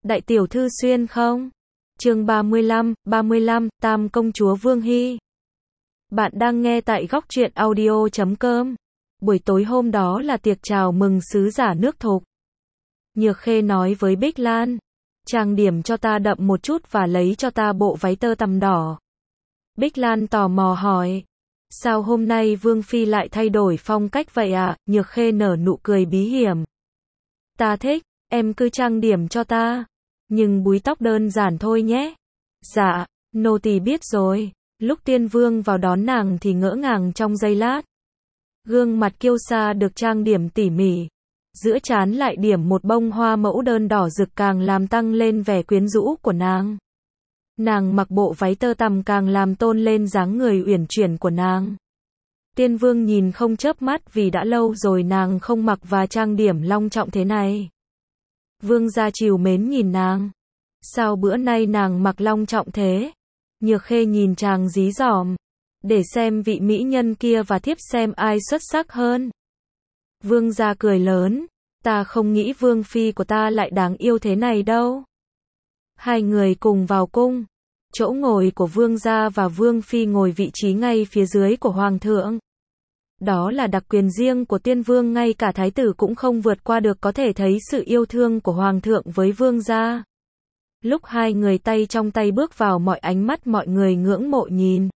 Đại tiểu thư xuyên không? Chương 35, Tam công chúa Vương Hy. Bạn đang nghe tại góc truyện audio.com. Buổi tối hôm đó là tiệc chào mừng sứ giả nước Thục. Nhược Khê nói với Bích Lan, trang điểm cho ta đậm một chút và lấy cho ta bộ váy tơ tằm đỏ. Bích Lan tò mò hỏi, sao hôm nay Vương Phi lại thay đổi phong cách vậy ạ? Nhược Khê nở nụ cười bí hiểm. Ta thích, em cứ trang điểm cho ta. Nhưng búi tóc đơn giản thôi nhé. Dạ, nô tỳ biết rồi. Lúc Tiên Vương vào đón nàng thì ngỡ ngàng trong giây lát. Gương mặt kiêu sa được trang điểm tỉ mỉ. Giữa trán lại điểm một bông hoa mẫu đơn đỏ rực càng làm tăng lên vẻ quyến rũ của nàng. Nàng mặc bộ váy tơ tằm càng làm tôn lên dáng người uyển chuyển của nàng. Tiên Vương nhìn không chớp mắt vì đã lâu rồi nàng không mặc và trang điểm long trọng thế này. Vương gia trìu mến nhìn nàng. Sao bữa nay nàng mặc long trọng thế? Nhược Khê nhìn chàng dí dỏm. Để xem vị mỹ nhân kia và thiếp xem ai xuất sắc hơn. Vương gia cười lớn. Ta không nghĩ Vương Phi của ta lại đáng yêu thế này đâu. Hai người cùng vào cung. Chỗ ngồi của Vương gia và Vương Phi ngồi vị trí ngay phía dưới của Hoàng thượng. Đó là đặc quyền riêng của Tiên Vương, ngay cả thái tử cũng không vượt qua được, có thể thấy sự yêu thương của Hoàng thượng với Vương gia. Lúc hai người tay trong tay bước vào, mọi ánh mắt mọi người ngưỡng mộ nhìn.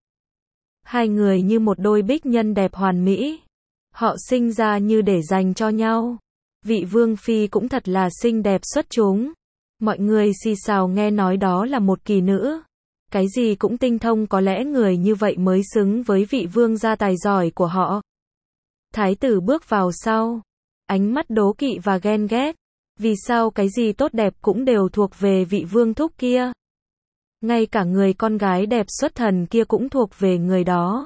Hai người như một đôi bích nhân đẹp hoàn mỹ. Họ sinh ra như để dành cho nhau. Vị Vương Phi cũng thật là xinh đẹp xuất chúng. Mọi người xì xào nghe nói đó là một kỳ nữ. Cái gì cũng tinh thông, có lẽ người như vậy mới xứng với vị vương gia tài giỏi của họ. Thái tử bước vào sau. Ánh mắt đố kỵ và ghen ghét. Vì sao cái gì tốt đẹp cũng đều thuộc về vị vương thúc kia? Ngay cả người con gái đẹp xuất thần kia cũng thuộc về người đó.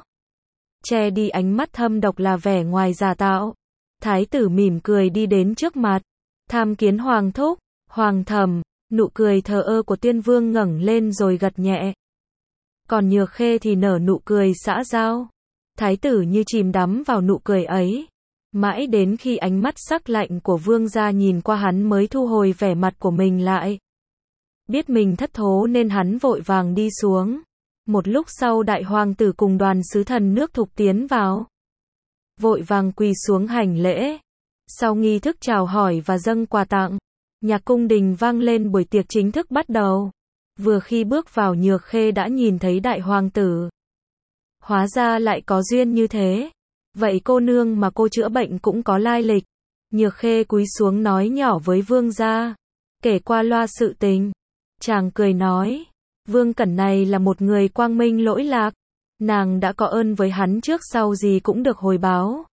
Che đi ánh mắt thâm độc là vẻ ngoài giả tạo. Thái tử mỉm cười đi đến trước mặt. Tham kiến Hoàng thúc, Hoàng thầm. Nụ cười thờ ơ của Tiên Vương ngẩng lên rồi gật nhẹ. Còn Nhược Khê thì nở nụ cười xã giao. Thái tử như chìm đắm vào nụ cười ấy. Mãi đến khi ánh mắt sắc lạnh của vương gia nhìn qua hắn mới thu hồi vẻ mặt của mình lại. Biết mình thất thố nên hắn vội vàng đi xuống. Một lúc sau đại hoàng tử cùng đoàn sứ thần nước Thục tiến vào. Vội vàng quỳ xuống hành lễ. Sau nghi thức chào hỏi và dâng quà tặng, nhạc cung đình vang lên, buổi tiệc chính thức bắt đầu. Vừa khi bước vào, Nhược Khê đã nhìn thấy đại hoàng tử. Hóa ra lại có duyên như thế. Vậy cô nương mà cô chữa bệnh cũng có lai lịch. Nhược Khê cúi xuống nói nhỏ với vương gia, kể qua loa sự tình. Chàng cười nói, Vương Cẩn này là một người quang minh lỗi lạc. Nàng đã có ơn với hắn trước sau gì cũng được hồi báo.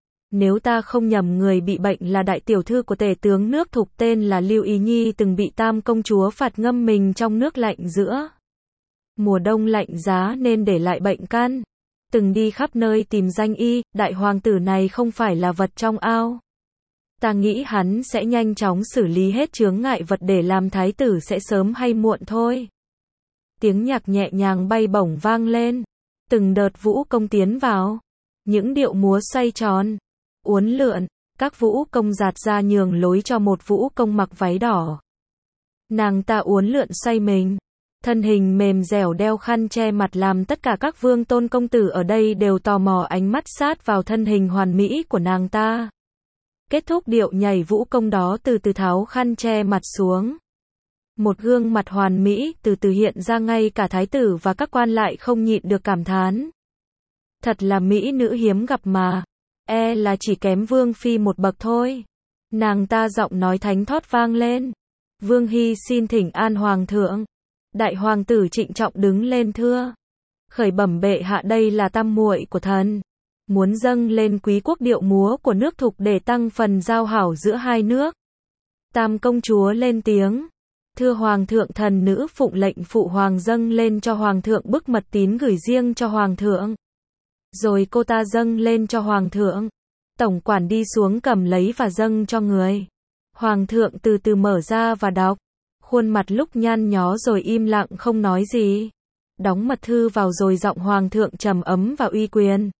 Nếu ta không nhầm, người bị bệnh là đại tiểu thư của tể tướng nước Thục tên là Lưu Ý Nhi, từng bị Tam công chúa phạt ngâm mình trong nước lạnh giữa mùa đông lạnh giá nên để lại bệnh căn. Từng đi khắp nơi tìm danh y. Đại hoàng tử này không phải là vật trong ao. Ta nghĩ hắn sẽ nhanh chóng xử lý hết chướng ngại vật để làm thái tử sẽ sớm hay muộn thôi. Tiếng nhạc nhẹ nhàng bay bổng vang lên. Từng đợt vũ công tiến vào. Những điệu múa xoay tròn, uốn lượn. Các vũ công giạt ra nhường lối cho một vũ công mặc váy đỏ. Nàng ta uốn lượn xoay mình. Thân hình mềm dẻo đeo khăn che mặt làm tất cả các vương tôn công tử ở đây đều tò mò ánh mắt sát vào thân hình hoàn mỹ của nàng ta. Kết thúc điệu nhảy vũ công đó, từ từ tháo khăn che mặt xuống. Một gương mặt hoàn mỹ từ từ hiện ra, ngay cả thái tử và các quan lại không nhịn được cảm thán. Thật là mỹ nữ hiếm gặp mà. E là chỉ kém Vương Phi một bậc thôi. Nàng ta giọng nói thánh thót vang lên. Vương Hy xin thỉnh an Hoàng thượng. Đại hoàng tử trịnh trọng đứng lên thưa. Khởi bẩm bệ hạ, đây là tam muội của thần. Muốn dâng lên quý quốc điệu múa của nước Thục để tăng phần giao hảo giữa hai nước. Tam công chúa lên tiếng. Thưa Hoàng thượng, thần nữ phụng lệnh phụ hoàng dâng lên cho Hoàng thượng bức mật tín gửi riêng cho Hoàng thượng. Rồi cô ta dâng lên cho Hoàng thượng. Tổng quản đi xuống cầm lấy và dâng cho người. Hoàng thượng từ từ mở ra và đọc. Khuôn mặt lúc nhăn nhó rồi im lặng không nói gì. Đóng mật thư vào rồi giọng Hoàng thượng trầm ấm và uy quyền.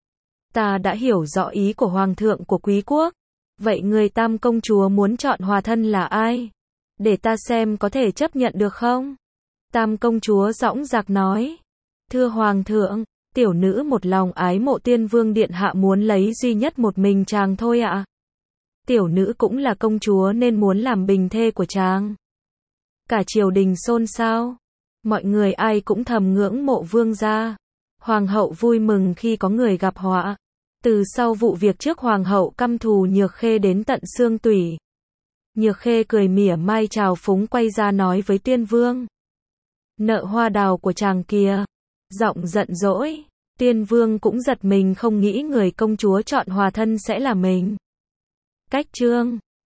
Ta đã hiểu rõ ý của Hoàng thượng của quý quốc. Vậy người Tam công chúa muốn chọn hòa thân là ai? Để ta xem có thể chấp nhận được không? Tam công chúa dõng dạc nói. Thưa hoàng thượng, tiểu nữ một lòng ái mộ Tiên Vương điện hạ muốn lấy duy nhất một mình chàng thôi ạ. Tiểu nữ cũng là công chúa nên muốn làm bình thê của chàng. Cả triều đình xôn xao. Mọi người ai cũng thầm ngưỡng mộ vương gia. Hoàng hậu vui mừng khi có người gặp họa. Từ sau vụ việc trước hoàng hậu căm thù Nhược Khê đến tận xương tủy. Nhược Khê cười mỉa mai trào phúng quay ra nói với Tiên Vương. Nợ hoa đào của chàng kìa. Giọng giận dỗi. Tiên Vương cũng giật mình không nghĩ người công chúa chọn hòa thân sẽ là mình. Cách chương